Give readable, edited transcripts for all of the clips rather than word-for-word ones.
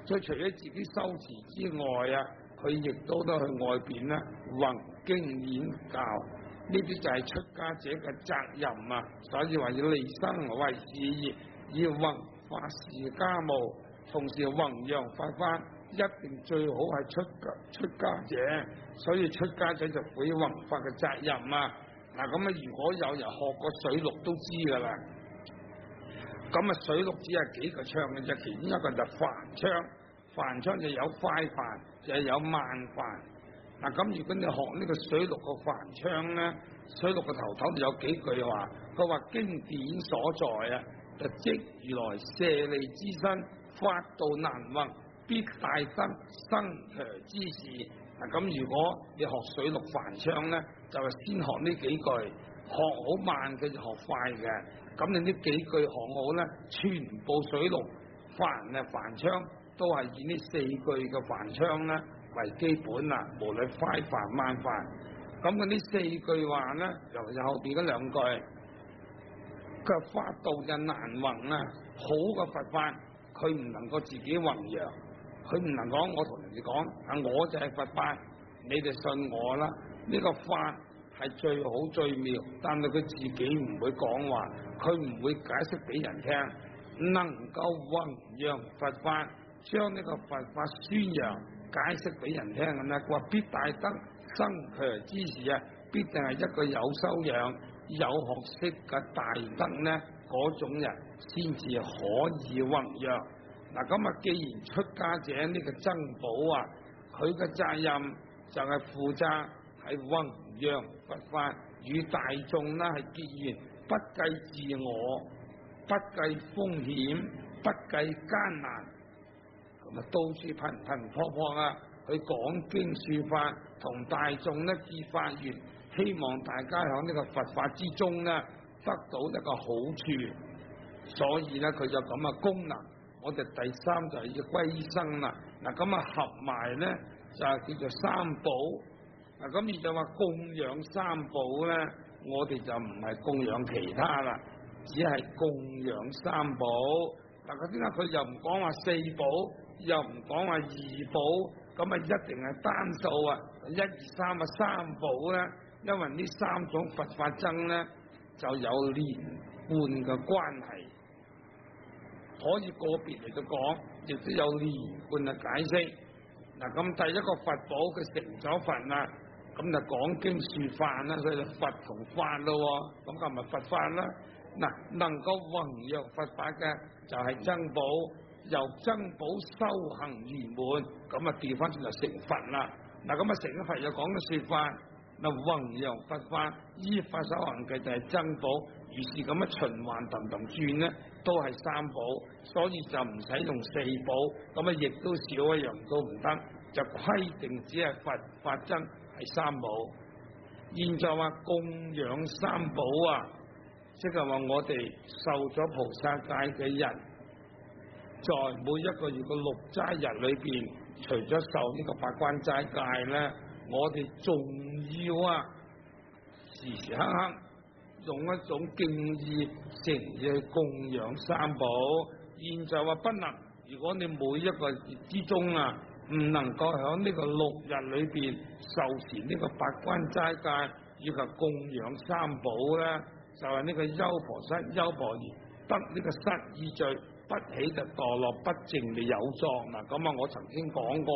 所以除咗自己修持之外啊，佢亦都去外邊咧弘經演教，呢啲就係出家者嘅責任啊！所以話要利生為事業，要弘法事家務，同時弘揚佛法，一定最好係出家者。所以出家者就負起弘法嘅責任啊！嗱，咁啊，如果有人學過水陸都知噶啦。咁啊，水陸只係幾個唱嘅啫，其中一個就梵唱，梵唱就有快梵，就有慢梵。嗱，咁如果你學呢個水陸嘅梵唱咧，水陸嘅頭就有幾句話，佢話經典所在啊，就即如來舍利之身，法道難弘，必大德生強之士。嗱，咁如果你學水陸梵唱咧，就係先學呢幾句，學好慢嘅就學快嘅。咁你呢幾句學好咧，全部水陸梵梵唱都係以呢4句嘅梵唱咧為基本啊，無論快梵慢梵。咁佢呢4句話咧，尤其是後邊嗰2句，佢法道就難弘啊，好嘅佛法佢唔能夠自己弘揚，佢唔能講我同人哋講啊，我就係佛法，你哋信我啦。呢個法係最好最妙，但係佢自己唔會講話，佢唔會解釋俾人聽，能夠弘揚佛法，將呢個佛法宣揚解釋俾人聽嘅咧，佢話必大德生強之士啊，必定係一個有修養有學識嘅大德咧，嗰種人先至可以弘揚。嗱，咁啊，既然出家者呢個僧寶啊，佢嘅責任就係負責係弘揚佛法，與大眾啦係結緣，不計自我，不計風險，不計艱難，咁啊到處頻頻撲撲啊去講經說法，同大眾咧結法緣，希望大家喺呢個佛法之中咧得到一個好處，所以咧佢就咁嘅功能。我哋第3就係要歸生啦。嗱，咁啊合埋咧就係叫做三寶。嗱，咁而就話供養三寶咧，我哋就唔係供養其他啦，只係供養三寶。嗱，佢點解佢又唔講話4寶，又唔講話2寶，咁啊一定係單數啊，1、2、3啊三寶咧？因為呢3種佛法僧咧就有連貫嘅關係。可以個別嚟到講，亦都有連貫嘅解釋。嗱，咁第一個佛寶佢成咗佛啦，咁就講經說法啦，所以就佛同法咯，咁就咪佛法啦。嗱，能夠弘揚佛法嘅就係僧寶，由僧寶修行圓滿，咁啊調翻轉就成佛啦。嗱，咁啊成咗佛又講咗說法，嗱弘揚佛法依法修行嘅就係僧寶。於是咁樣循環轉咧，都係三寶，所以就唔使用4寶，咁啊亦都少一樣都唔得，就規定只係佛法僧係三寶。現在話供養三寶啊，即係話我哋受咗菩薩戒嘅人，在每一個月嘅6齋日裏邊，除咗受呢個八關齋戒咧，我哋仲要啊時時刻刻用一種敬意誠意去供養三寶。現在話不能，如果你每一個月之中啊，唔能夠喺呢個6日裏邊受持呢個八關齋戒，以及供養三寶咧，就係呢個優婆塞、優婆夷得呢個失意罪，不起就墮落不淨嘅有狀。嗱，咁啊，我曾經講過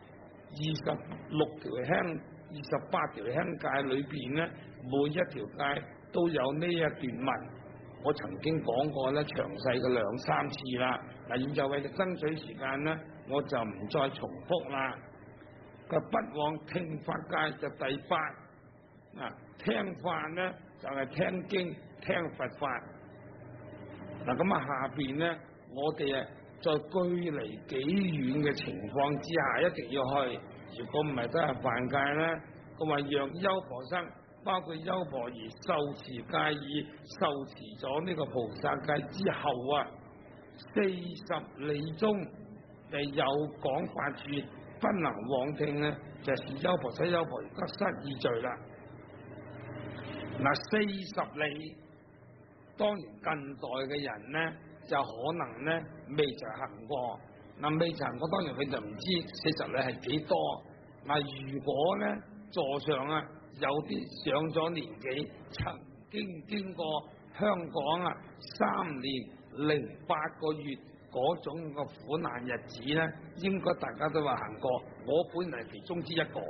26條香、28條香戒裏邊咧，每一條戒都有呢一段文，我曾經講過咧，詳細嘅2、3次啦。嗱，現在為咗爭取時間咧，我就唔再重複啦。佢不往聽法戒就第8，聽法咧就係聽經聽佛法。嗱，咁啊下邊咧，我哋啊在距離幾遠嘅情況之下，一定要去。如果唔係都係犯戒咧，佢話讓優婆塞，包括優婆夷受持戒已，受持咗呢個菩薩戒之後啊，40里中就有講法處，不能往聽咧，就是優婆塞、優婆夷得失意罪啦。嗱，40里，當然近代嘅人咧就可能咧未就行過， 嗱，未曾我當然佢就唔知40里係幾多。嗱，如果咧座上啊有啲上咗年紀，曾經經過香港啊3年08個月嗰種個苦難日子咧，應該大家都話行過。我本人係其中之一個。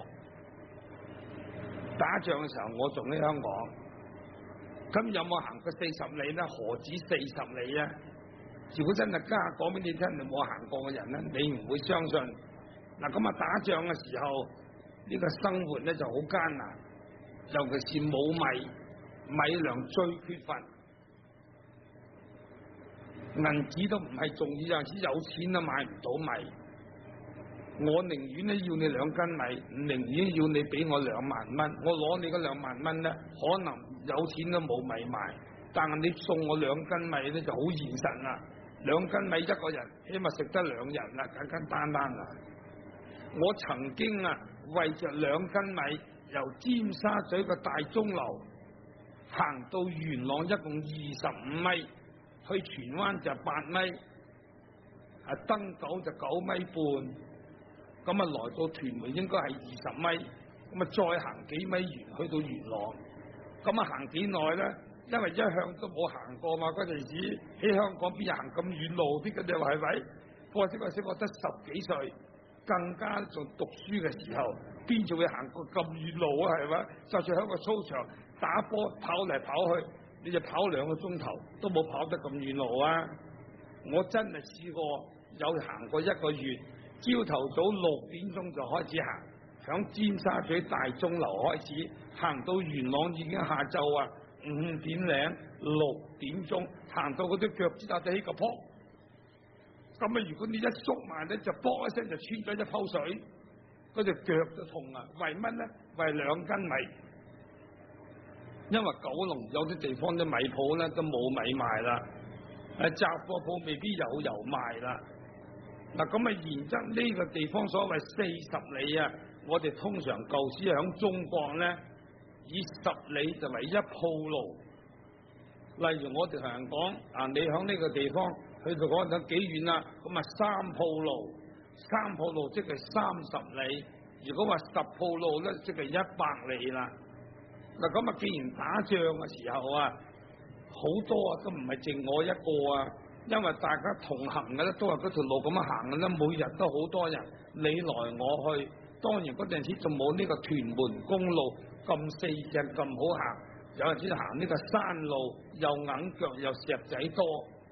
打仗嘅時候我仲喺香港，咁有冇行過40里咧？何止40里啊！如果真係家講俾你聽，你冇行過嘅人咧，你唔會相信。嗱，咁啊打仗嘅時候，呢個生活咧就好艱難，尤其是冇米，米糧最缺乏，銀紙都唔係重要，有陣時有錢都買唔到米。我寧願咧要你2斤米，唔寧願要你俾我2萬蚊。我攞你嗰2萬蚊咧，可能有錢都冇米買，但係你送我2斤米咧就好現實啦。2斤米一個人起碼食得2日啦，簡簡單單啦。我曾經啊為着2斤米，由尖沙咀嘅大鐘樓行到元朗，一共25米，去荃灣就8米，登九就9米半。咁啊來到屯門應該係20米，咁啊再行幾米完去到元朗。咁啊行幾耐咧？因為一向都冇行過嘛，嗰陣時喺香港邊有行咁遠路啲嘅？你話係咪？我識我得10幾歲，更加仲讀書嘅時候，邊仲會行過咁遠路啊？係咪？就算喺個操場打波跑嚟跑去，你就跑2個鐘頭都冇跑得咁遠路啊！我真係試過有行過1個月，朝頭早6點鐘就開始行，響尖沙咀大鐘樓開始行到元朗已經下晝啊5點零6點鐘，行到嗰啲腳趾打得起個泡。咁啊，如果你一縮慢咧，就卜一聲就穿咗一泡水，嗰隻腳就痛啊！為乜咧？為2斤米。因為九龍有啲地方啲米鋪咧都冇米賣啦，雜貨鋪未必有油賣啦。嗱，咁啊，然則呢個地方所謂40里啊，我哋通常舊時響中國咧，以10里就為一鋪路。例如我哋同人講啊，你響呢個地方去到嗰度幾遠啦？咁啊3鋪路，3鋪路即係30里。如果話10鋪路咧，即係100里啦。嗱，咁啊，既然打仗嘅時候啊，好多啊都唔係淨我一個啊，因為大家同行嘅咧都係嗰條路咁樣行嘅咧，每日都好多人你來我去。當然嗰陣時仲冇呢個屯門公路咁4隻咁好行，有陣時行呢個山路又硬腳又石仔多。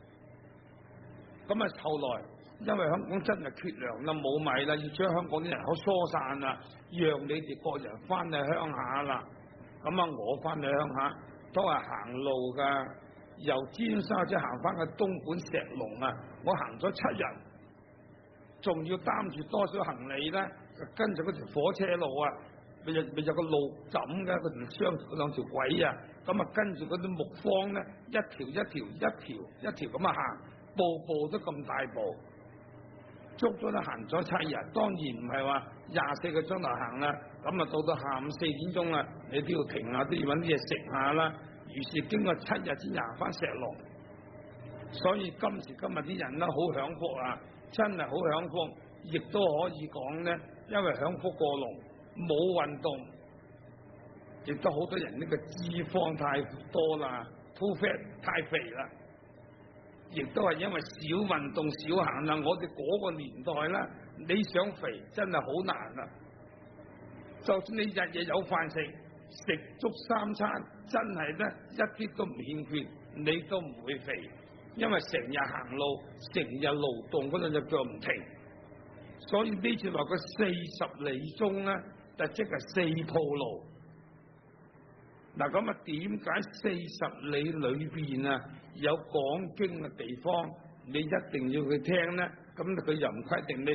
咁啊，後來因為香港真係缺糧啦，冇米啦，要將香港啲人口疏散啦，讓你哋各人翻去鄉下啦。咁啊，我翻去鄉下都係行路噶，由尖沙咀行翻去東莞石龍啊，我行咗7日，仲要擔住多少行李咧？跟住嗰條火車路啊，咪有個路枕嘅嗰條雙2條軌啊，咁啊跟住嗰啲木方咧，一條咁啊行，步步都咁大步，足足都行咗7日。當然唔係話24個鐘頭行啦，咁啊到下午4點鐘啦，你都要停下，都要揾啲嘢食下啦。於是經過7日先行翻石龍，所以今時今日啲人咧好享福啊，真係好享福，亦都可以講咧，因為享福過龍，冇運動，亦都好多人呢個脂肪太多啦 ，too fat 太肥啦。亦都係因為少運動少行啦，我哋嗰個年代啦，你想肥真係好難啦。就算你日日有飯食，食足3餐，真係咧一啲都唔欠缺，你都唔會肥，因為成日行路，成日勞動嗰陣隻腳唔停。所以呢次話個40里中咧，就即係4鋪路。嗱，咁啊，點解40里裏邊啊有講經嘅地方，你一定要去聽咧？咁佢又唔規定你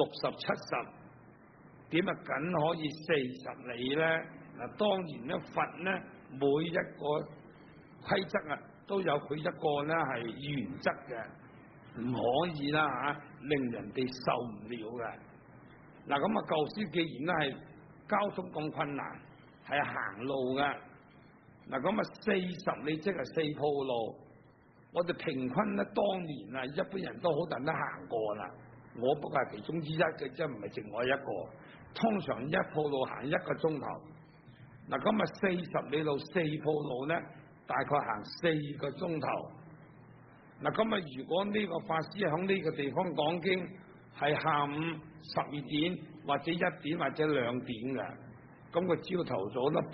60、70，點啊僅可以40里咧？嗱，當然咧，佛咧每一個規則啊，都有佢一個咧係原則嘅，唔可以啦嚇，令人哋受唔了嘅。嗱，咁啊，舊時既然咧係交通咁困難，係行路嘅。嗱，咁啊40里即係4鋪路，我哋平均咧當年啊，一般人都好多人都行過啦。 我不過係其中之一嘅，即係唔係淨我一個。通常一鋪路行1個鐘頭，嗱咁啊40里路4鋪路咧，大概行4個鐘頭。嗱咁啊，如果呢個法師喺呢個地方講經係下午12點或者1點或者2點嘅，咁佢朝頭早咧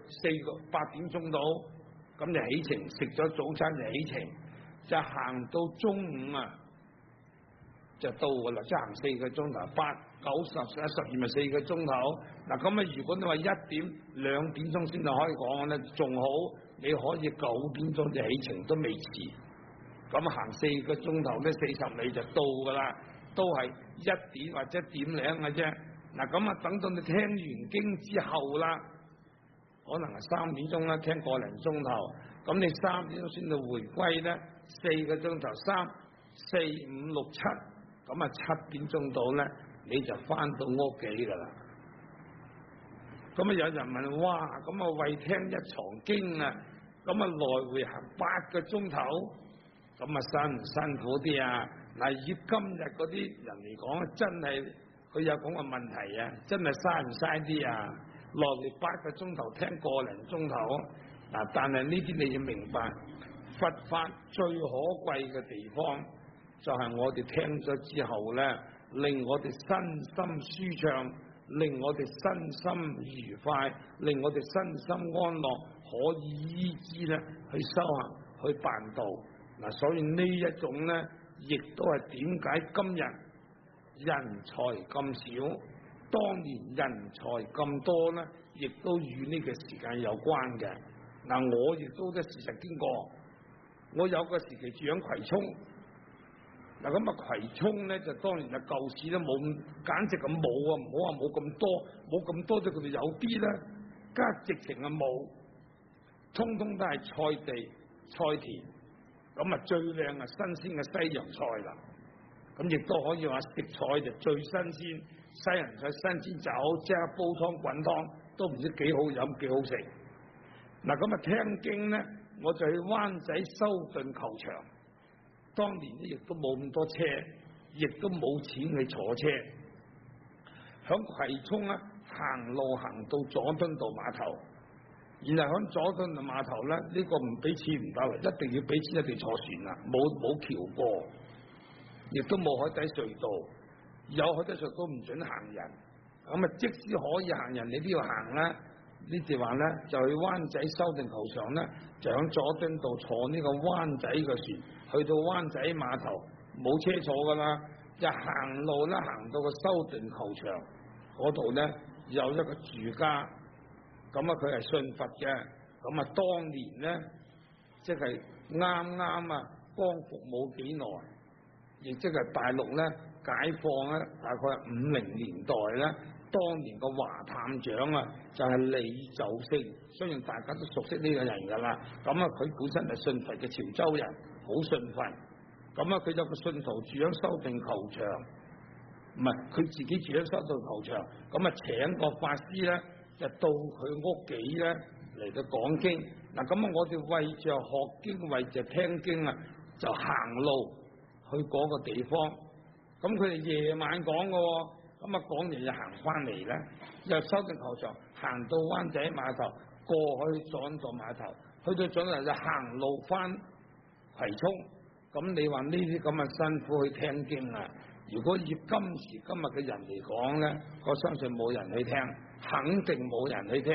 8點鐘到，咁就起程，食咗早餐就起程，就行到中午啊就到噶啦，即係行4個鐘頭，8、9、10、11、12咪4個鐘頭。嗱咁啊，如果你話1點、2點鐘先就可以講咧，仲好，你可以9點鐘就起程都未遲。咁行4個鐘頭咧，40里就到噶啦，都係1點或者1點零嘅啫。嗱咁啊，等到你聽完經之後啦，可能係3點鐘啦，聽個零鐘頭，咁你3點鐘先到回歸咧，4個鐘頭3、4、5、6、7，咁啊7點鐘到咧，你就翻到屋企噶啦。咁啊有人問，哇，咁啊為聽一場經啊，咁啊來回行8個鐘頭，咁啊辛唔辛苦啲啊？嗱，以今日嗰啲人嚟講，真係佢有講個問題啊，真係嘥唔嘥啲啊？落嚟8個鐘頭聽個零鐘頭，嗱，但係呢啲你要明白，佛法最可貴嘅地方就係我哋聽咗之後咧，令我哋身心舒暢，令我哋身心愉快，令我哋身心安樂，可以依之咧去修行去辦道。嗱，所以呢一種咧，亦都係點解今日人才咁少，當年人才咁多咧，亦都與呢個時間有關嘅。嗱，我亦都嘅事實經過，我有個時期住喺葵涌，嗱咁啊葵涌咧就當年啊舊市都冇，簡直咁冇啊，唔好話冇咁多，冇咁多就佢哋有啲啦，加直情啊冇，通通都係菜地菜田。咁啊最靚啊新鮮嘅西洋菜啦，咁亦都可以話食材就最新鮮，西洋菜新鮮就好，即刻煲湯滾湯都唔知幾好飲幾好食。嗱咁啊聽經咧，我就去灣仔修頓球場，當年咧亦都冇咁多車，亦都冇錢去坐車，響葵涌啊行路行到佐敦道碼頭。然後喺佐敦道碼頭咧，呢個唔俾錢唔得啦，一定要俾錢一定坐船啦，冇橋過，亦都冇海底隧道，有海底隧道都唔准行人。咁啊，即使可以行人，你都要行啦。呢句話咧，就去灣仔修頓球場咧，就喺佐敦道坐呢個灣仔嘅船，去到灣仔碼頭冇車坐噶啦，就行路咧，行到個修頓球場嗰度咧，有一個住家。咁啊，佢係信佛嘅，咁啊，當年咧，即係啱啱啊，光復冇幾耐，亦即係大陸咧解放咧，大概係50年代咧，當年個華探長啊，就係李就升，雖然大家都熟悉呢個人噶啦，咁啊，佢本身係信佛嘅潮州人，好信佛，咁啊，佢有個信徒住喺修頓球場，唔係佢自己住喺修頓球場，咁啊，請個法師咧。就到佢屋企咧嚟到講經，嗱咁啊，我哋為着學經，為着聽經啊，就行路去嗰個地方。咁佢哋夜晚講嘅，咁啊講完就行翻嚟咧，又修頓球場行到灣仔碼頭，過去佐敦道碼頭，去到佐敦就行路翻葵涌。咁你話呢啲咁嘅辛苦去聽經啊？如果以今時今日嘅人嚟講咧，我相信冇人去聽。肯定冇人去聽，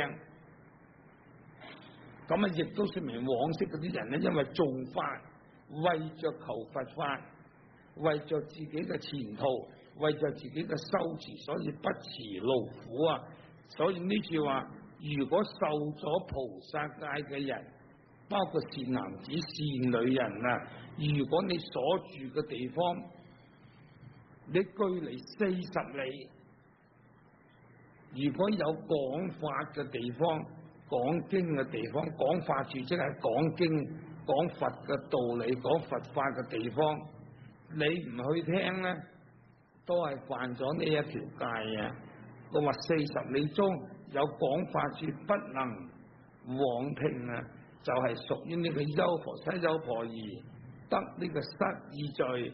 咁啊亦都說明往昔嗰啲人咧，因為做法，為着求佛法，為着自己嘅前途，為着自己嘅修持，所以不辭勞苦啊！所以呢句話，如果受咗菩薩戒嘅人，包括善男子、善女人啊，如果你所住嘅地方，你距離40里。如果有講法嘅地方、講經嘅地方、講法處，即係講經、講佛嘅道理、講佛法嘅地方，你唔去聽咧，都係犯咗呢一條戒啊！我話40里中有講法處不能往聽啊，就係屬於呢個優婆塞優婆夷得呢個失意罪，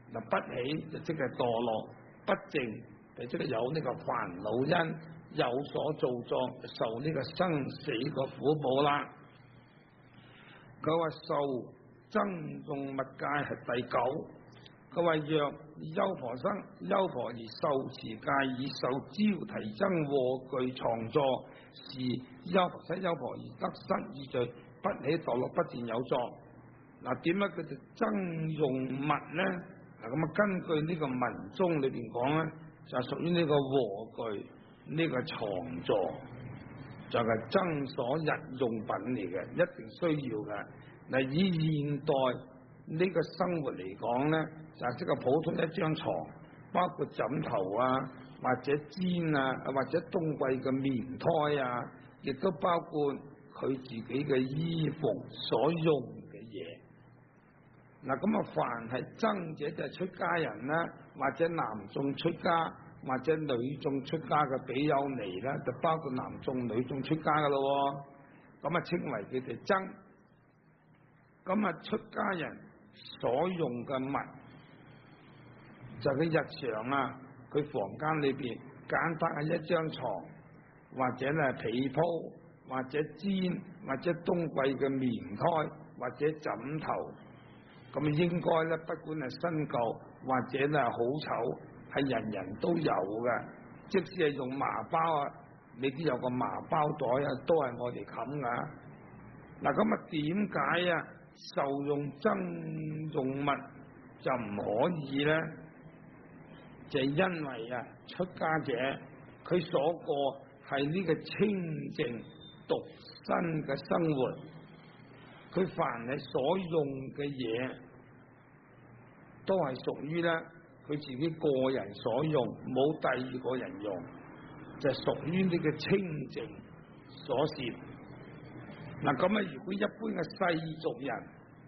嗱，不喜就即係墮落，不淨就即係有呢個煩惱因，有所造作，受呢個生死個苦報啦。佢話受增眾物界係第九。佢話若優婆生，優婆而受持戒以受招提增禍具藏座，是優婆塞優婆而得失意罪，不喜墮落，不斷有作。嗱，點解佢哋增用物呢？嗱，咁啊，根據呢個文中裏邊講咧，就係屬於呢個禍具，呢個藏座就係僧所日用品嚟嘅，一定需要嘅。嗱，以現代呢個生活嚟講咧，就係即係普通一張床，包括枕頭啊，或者氈啊，或者冬季嘅棉胎啊，亦都包括佢自己嘅衣服所用嘅嘢。嗱，咁啊，凡係僧者就係出家人啦，或者男眾出家，或者女眾出家嘅比丘尼啦，就包括男眾女眾出家噶咯。咁啊，稱為佢哋僧。咁啊，出家人所用嘅物，就佢日常啊，佢房間裏邊簡單嘅一張床，或者咧被鋪，或者氈，或者冬季嘅棉胎，或者枕頭，咁應該咧，不管係新舊或者咧好醜，係人人都有嘅。即使係用麻包啊，你都有個麻包袋啊，都係我哋冚噶。嗱，咁啊，點解啊受用僧用物就唔可以咧？就係因為啊，出家者佢所過係呢個清淨獨身嘅生活，佢凡係所用嘅嘢，都係屬於咧佢自己個人所用，冇第二個人用，就係屬於呢個清淨所攝。嗱，咁啊，如果一般嘅世俗人，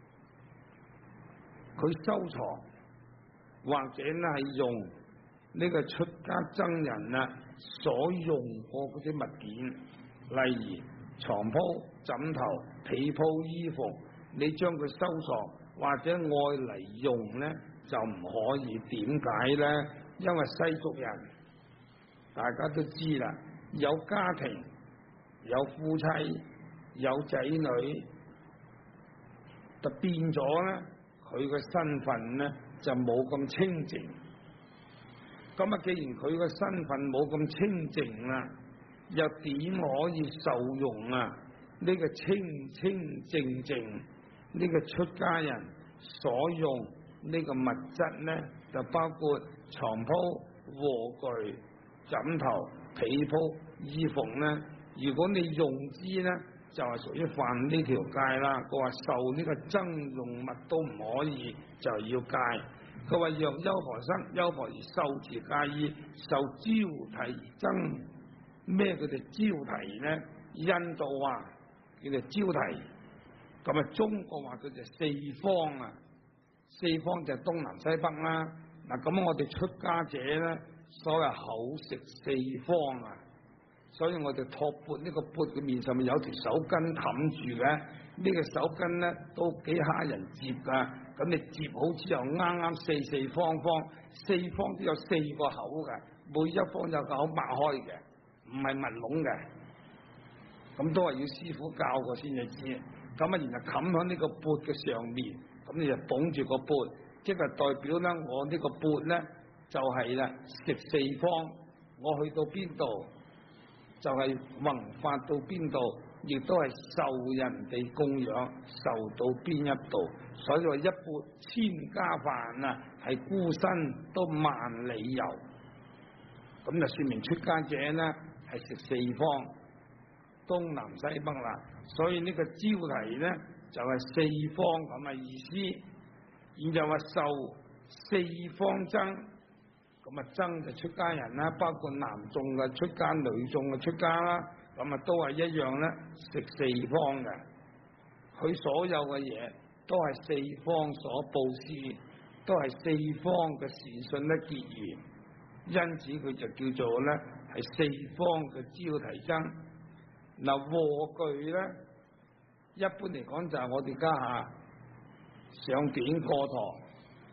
佢收藏或者咧係用呢個出家僧人啊所用過嗰啲物件，例如床鋪、枕頭、被鋪、衣服，你將佢收藏或者愛嚟用咧，就唔可以。點解咧？因為世俗人大家都知啦，有家庭、有夫妻、有仔女，就變咗咧，佢嘅身份咧就冇咁清淨。咁啊，既然佢嘅身份冇咁清淨啦，又點可以受用啊？呢個清清淨淨呢個出家人所用呢個物質咧，就包括床鋪、臥具、枕頭、被鋪、衣服咧。如果你用之咧，就係屬於犯呢條戒啦。佢話受呢個僧用物都唔可以，就要戒。佢話若優婆生，優婆而受持戒意，受招提而增。咩叫做招提咧？印度話叫做招提，咁啊中國話叫做四方啊。四方就係東南西北啦。嗱，咁我哋出家者咧，所謂口食四方啊。所以我哋托缽呢個缽嘅面上面有條手巾冚住嘅，呢個手巾咧都幾蝦人接噶。咁你接好之後，啱啱四方方，四方都有四個口嘅，每一方有個口擘開嘅，唔係密籠嘅。咁都係要師傅教過先至知。咁啊，然後冚喺呢個缽嘅上面，咁你就捧住個缽，即係代表咧我呢個缽咧就係啦，食四方，我去到邊度，就係弘法到邊度，亦都係受人哋供養，受到邊一度。所以話一缽千家飯啊，係孤身都萬里遊。咁就說明出家者呢係食四方，東南西北啦。所以呢個招提呢就係四方咁嘅意思。然就話受四方僧。咁啊，僧就出家人啦，包括男眾嘅出家、女眾嘅出家啦，咁啊都係一樣咧，食四方嘅。佢所有嘅嘢都係四方所布施，都係四方嘅善信咧結緣，因此佢就叫做咧係四方嘅招提僧。嗱，臥具咧，一般嚟講就係我哋家下上殿過堂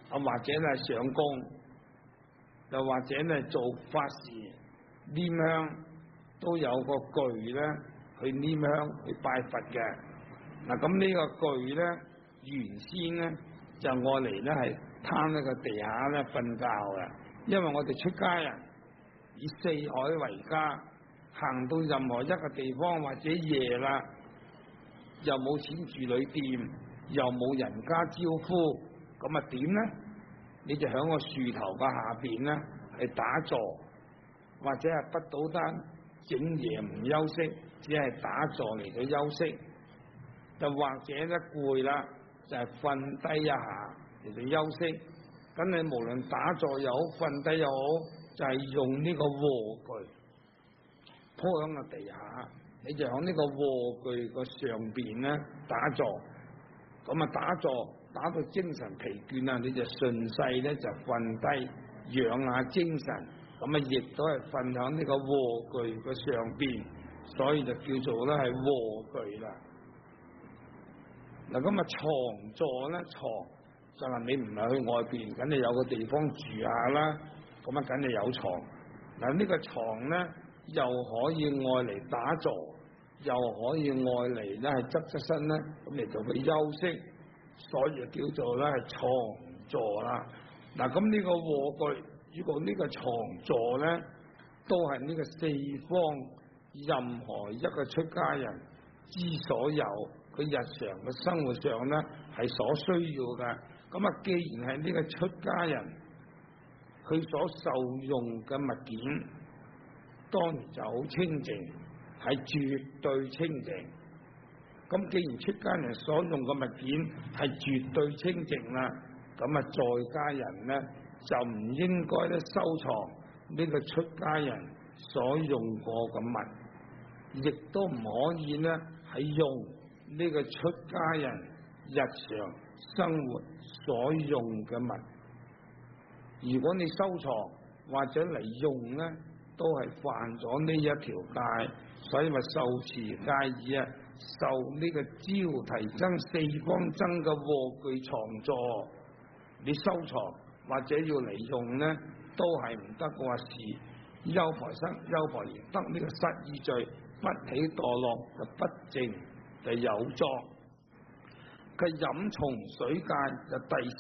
或者咧上供，又或者咧做法事拈香，都有個具咧去拈香去拜佛嘅。嗱，咁呢個具咧原先咧就愛嚟咧係攤喺個地下咧瞓覺嘅，因為我哋出家人以四海為家，行到任何一個地方或者夜啦，又冇錢住旅店，又冇人家招呼，咁啊點咧？你就喺個樹頭嘅下邊咧係打坐，或者係不倒單整夜唔休息，只係打坐嚟到休息，又或者咧攰啦就係瞓低一下嚟到休息。咁你無論打坐又好，瞓低又好，就係用呢個臥具鋪喺個地下，你就喺呢個臥具個上邊咧打坐。咁啊打坐打到精神疲倦啊，你就順勢咧就瞓低養下精神。咁啊亦都係瞓喺呢個臥具個上邊，所以就叫做咧係臥具啦。嗱，咁啊床座咧，床就係你唔係去外邊，梗係有個地方住下啦，咁啊梗係有床。嗱，呢個床咧又可以愛嚟打坐，又可以愛嚟咧係側身咧咁嚟做佢休息，所以就叫做咧係床座啦。嗱，咁呢個臥具，如果呢個床座咧，都係呢個四方任何一個出家人之所有，佢日常嘅生活上咧係所需要嘅。咁啊，既然係呢個出家人，佢所受用嘅物件，當然就好清淨，係絕對清淨。咁既然出家人所用嘅物件係絕對清淨啦，咁啊在家人咧就唔應該咧收藏呢個出家人所用過嘅物，亦都唔可以咧係用呢個出家人日常生活所用嘅物。如果你收藏或者嚟用咧，都係犯咗呢一條戒，所以話受持戒義啊，受呢個招提僧四方僧嘅臥具床座，你收藏或者要嚟用咧，都係唔得嘅話，是優婆塞、優婆夷得呢個失意罪，不起墮落就不淨就有狀。佢飲從水戒就第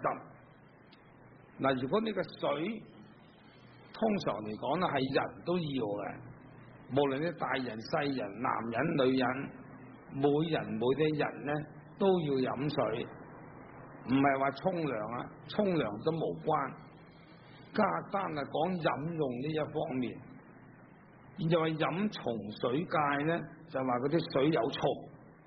10。嗱，如果呢個水通常嚟講咧係人都要嘅，無論啲大人細人、男人女人，每人每啲人咧都要飲水，唔係話沖涼啊，沖涼都無關。單係講飲用呢一方面，現在話飲從水戒咧，就話嗰啲水有蟲，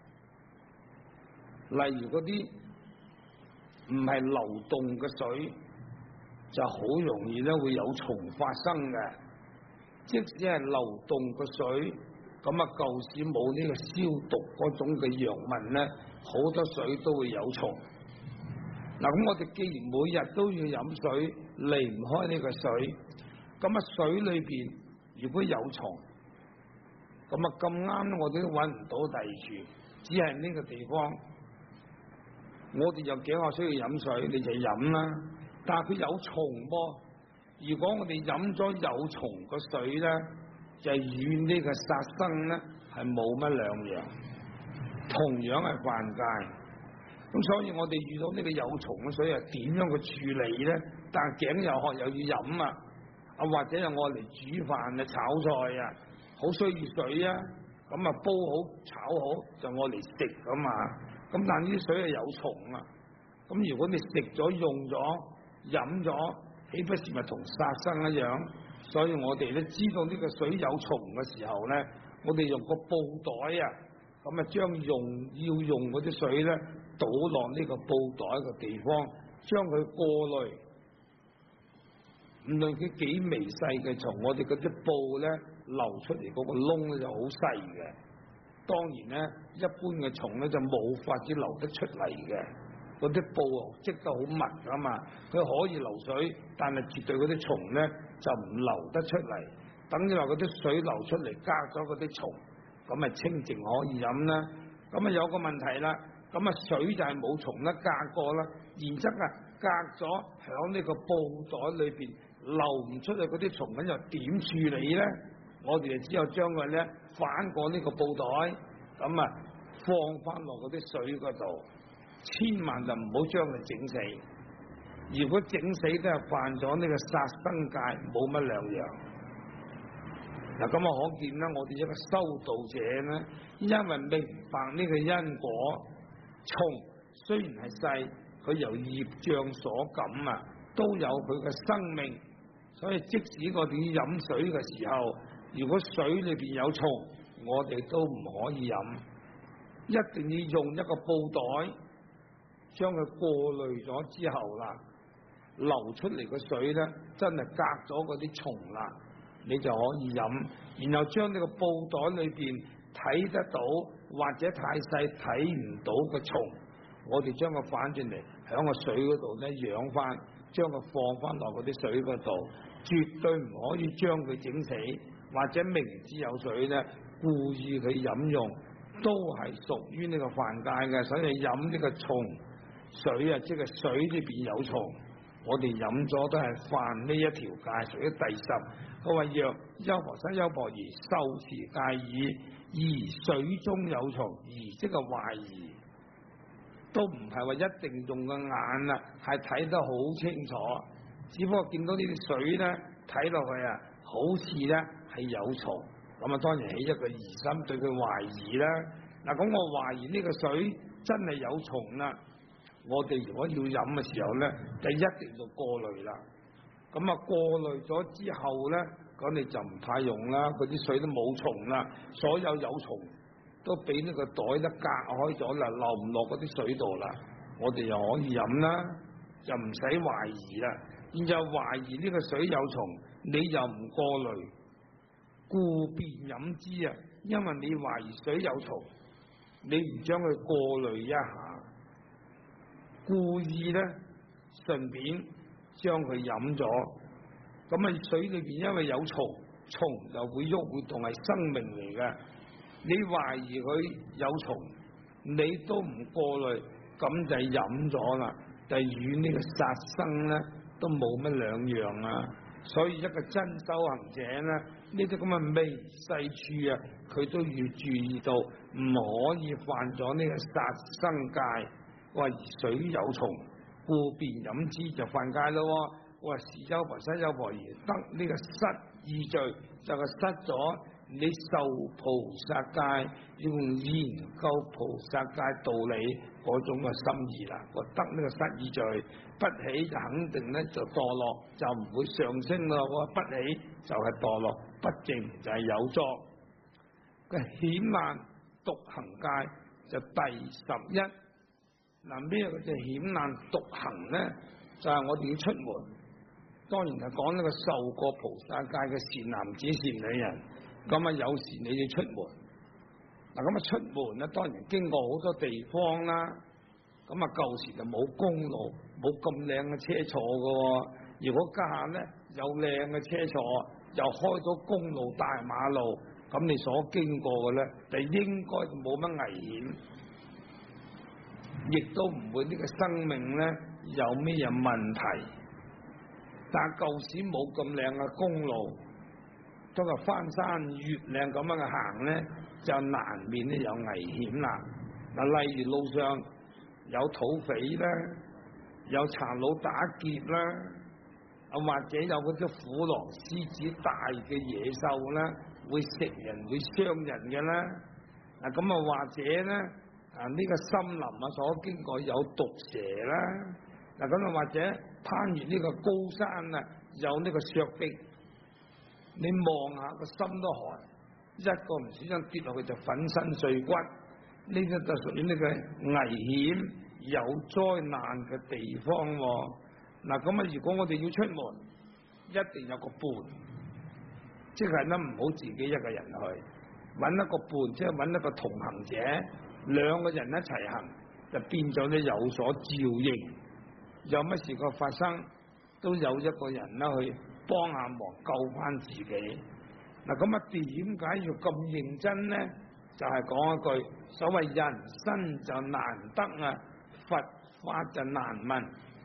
例如嗰啲唔係流動嘅水，就好容易咧會有蟲發生嘅。即使係流動嘅水，咁啊舊時冇呢個消毒嗰種嘅藥物咧，好多水都會有蟲。嗱，咁我哋既然每日都要飲水，離唔開呢個水，咁啊水裏邊如果有蟲，咁啊咁啱我哋都揾唔到第二處，只係呢個地方，我哋有幾個需要飲水，你就飲啦。但係佢有蟲噃，如果我哋飲咗有蟲嘅水咧，就與呢個殺生咧係冇乜兩樣，同樣係犯戒。咁所以我哋遇到呢個有蟲嘅水啊，點樣去處理咧？但係頸又渴又要飲啊，或者係我嚟煮飯啊、炒菜啊，好需要水啊，咁啊煲好炒好就我嚟食噶嘛。咁但係呢啲水係有蟲啊，咁如果你食咗用咗飲咗，豈不是咪同殺生一樣？所以我哋咧知道呢個水有蟲嘅時候咧，我哋用個布袋啊，咁啊將要用嗰啲水咧倒落呢個布袋嘅地方，將佢過濾，唔論佢幾微細嘅蟲，我哋嗰啲布咧流出嚟嗰個窿咧就好細嘅。當然咧，一般嘅蟲咧就冇法子流得出嚟嘅。嗰啲布積得好密啊嘛，佢可以流水，但係絕對嗰啲蟲咧就唔流得出嚟。等於話嗰啲水流出嚟隔咗嗰啲蟲，咁咪清淨可以飲啦。咁啊有個問題啦，咁啊水就係冇蟲啦，隔過啦，然則啊隔咗響呢個布袋裏邊流唔出去嗰啲蟲，咁又點處理咧？我哋就只有將佢咧反過呢個布袋，咁啊放翻落嗰啲水嗰度，千萬就唔好將佢整死。如果整死都係犯咗呢個殺生戒，冇乜兩樣。嗱，咁啊可見啦，我哋一個修道者咧，因為明白呢個因果，蟲雖然係細，佢由業障所感啊，都有佢嘅生命。所以即使我哋飲水嘅時候，如果水裏邊有蟲，我哋都唔可以飲，一定要用一個布袋將佢過濾咗之後啦，流出嚟嘅水咧，真係隔咗嗰啲蟲啦，你就可以飲。然後將呢個布袋裏邊睇得到或者太細睇唔到嘅蟲，我哋將佢反轉嚟響個水嗰度咧養翻，將佢放翻落嗰啲水嗰度，絕對唔可以將佢整死，或者明知有水咧故意去飲用，都係屬於呢個犯戒嘅。所以飲呢個蟲水啊，即係水裏邊有蟲，我哋飲咗都係犯呢一條戒，屬於第10。佢話若優婆塞優婆夷受持戒已，而水中有蟲，而即係懷疑，都唔係話一定用個眼啦，係睇得好清楚，只不過見到呢啲水咧睇落去啊，好似咧係有蟲，咁啊當然起一個疑心，對佢懷疑啦。嗱，咁我懷疑呢個水真係有蟲啦，我哋如果要飲嘅時候咧，就一定要過濾啦。咁啊過濾咗之後咧，咁你就唔太用啦，嗰啲水都冇蟲啦，所有有蟲都俾呢個袋咧隔開咗啦，流唔落嗰啲水度啦，我哋又可以飲啦，就唔使懷疑啦。然後懷疑呢個水有蟲，你又唔過濾，故便飲之啊，因為你懷疑水有蟲，你唔將佢過濾一下，故意咧順便將佢飲咗，咁啊水裏邊因為有蟲，蟲就會喐會動，係生命嚟嘅。你懷疑佢有蟲，你都唔過濾，咁就飲咗啦，就與呢個殺生咧都冇乜兩樣啊。所以一個真修行者咧，呢啲咁嘅微細處啊，佢都要注意到，唔可以犯咗呢個殺生戒。話而水有蟲，故便飲之就犯戒咯。話是優婆塞優婆夷得呢個失意罪，就係失咗你受菩薩戒，要研究菩薩戒道理嗰種嘅心意啦。我得呢個失意罪，不起就肯定咧就墮落，就唔會上升咯。我不起就係墮落，不淨就係有作。個險難獨行戒就第11。嗱，咩叫做險難獨行咧？就係我哋要出門，當然係講呢個受過菩薩戒嘅善男子善女人。咁啊，有時你要出門，嗱咁啊出門咧，當然經過好多地方啦。咁啊舊時就冇公路，冇咁靚嘅車坐噶。如果家下咧有靚嘅車坐，又開到公路大馬路，咁你所經過嘅咧，就應該冇乜危險。亦都唔會呢個生命咧有咩嘢問題，但係舊時冇咁靚嘅公路，都係翻山越嶺咁樣嘅行咧，就難免咧有危險啦。嗱，例如路上有土匪啦，有賊佬打劫啦，啊或者有嗰隻虎狼獅子大嘅野獸啦，會食人會傷人嘅啦。嗱咁啊或者咧。呢個森林啊，所經過有毒蛇啦，嗱咁啊或者攀越呢個高山啊，有呢個削壁，你望下個心都寒，一個唔小心跌落去就粉身碎骨，呢個就屬於呢個危險有災難嘅地方。嗱咁啊，如果我哋要出門，一定有個伴，即係咧唔好自己一個人去，揾一個伴，即係揾一個同行者。兩個人一齊行，就變咗咧有所照應，有乜事個發生，都有一個人啦去幫下忙救翻自己。嗱咁啊，點解要咁認真咧？就係講一句，所謂人生就難得啊，佛法就難聞。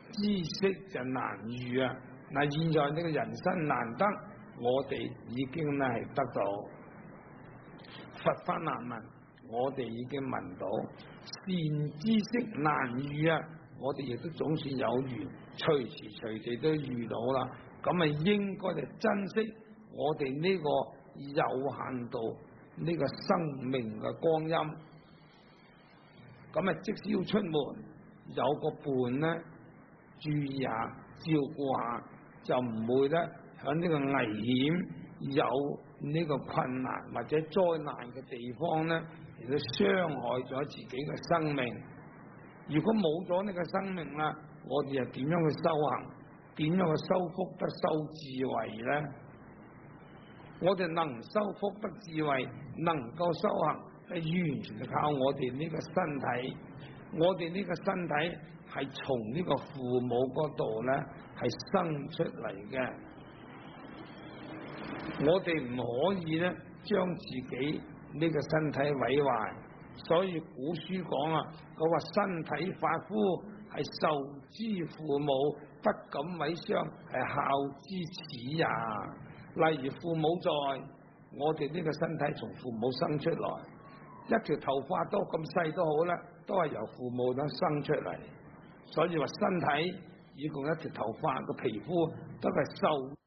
知識就難遇啊！嗱，現在呢個人生難得，我哋已經咧係得到佛法難聞，我哋已經聞到善知識難遇啊！我哋亦都總算有緣，隨時隨地都遇到啦。咁啊，應該就珍惜我哋呢個有限度呢個生命嘅光陰。咁啊，即使要出門，有個伴咧，注意下，照顧下，就唔會咧響呢個危險、有呢個困難或者災難嘅地方咧，嚟到傷害咗自己嘅生命。如果冇咗呢個生命啦，我哋又點樣去修行？點樣去修福德、修智慧咧？我哋能修福德智慧，能夠修行，係完全係靠我哋呢個身體。我哋呢個身體係從呢個父母嗰度咧係生出嚟嘅。我哋唔可以咧將自己呢個身體毀壞。所以古書講啊，佢話身體髮膚係受之父母，不敢毀傷，係孝之始呀。例如父母在，我哋呢個身體從父母生出來，一條頭髮都咁細都好啦，都係由父母等生出嚟。所以話身體以共一條頭髮個皮膚都係受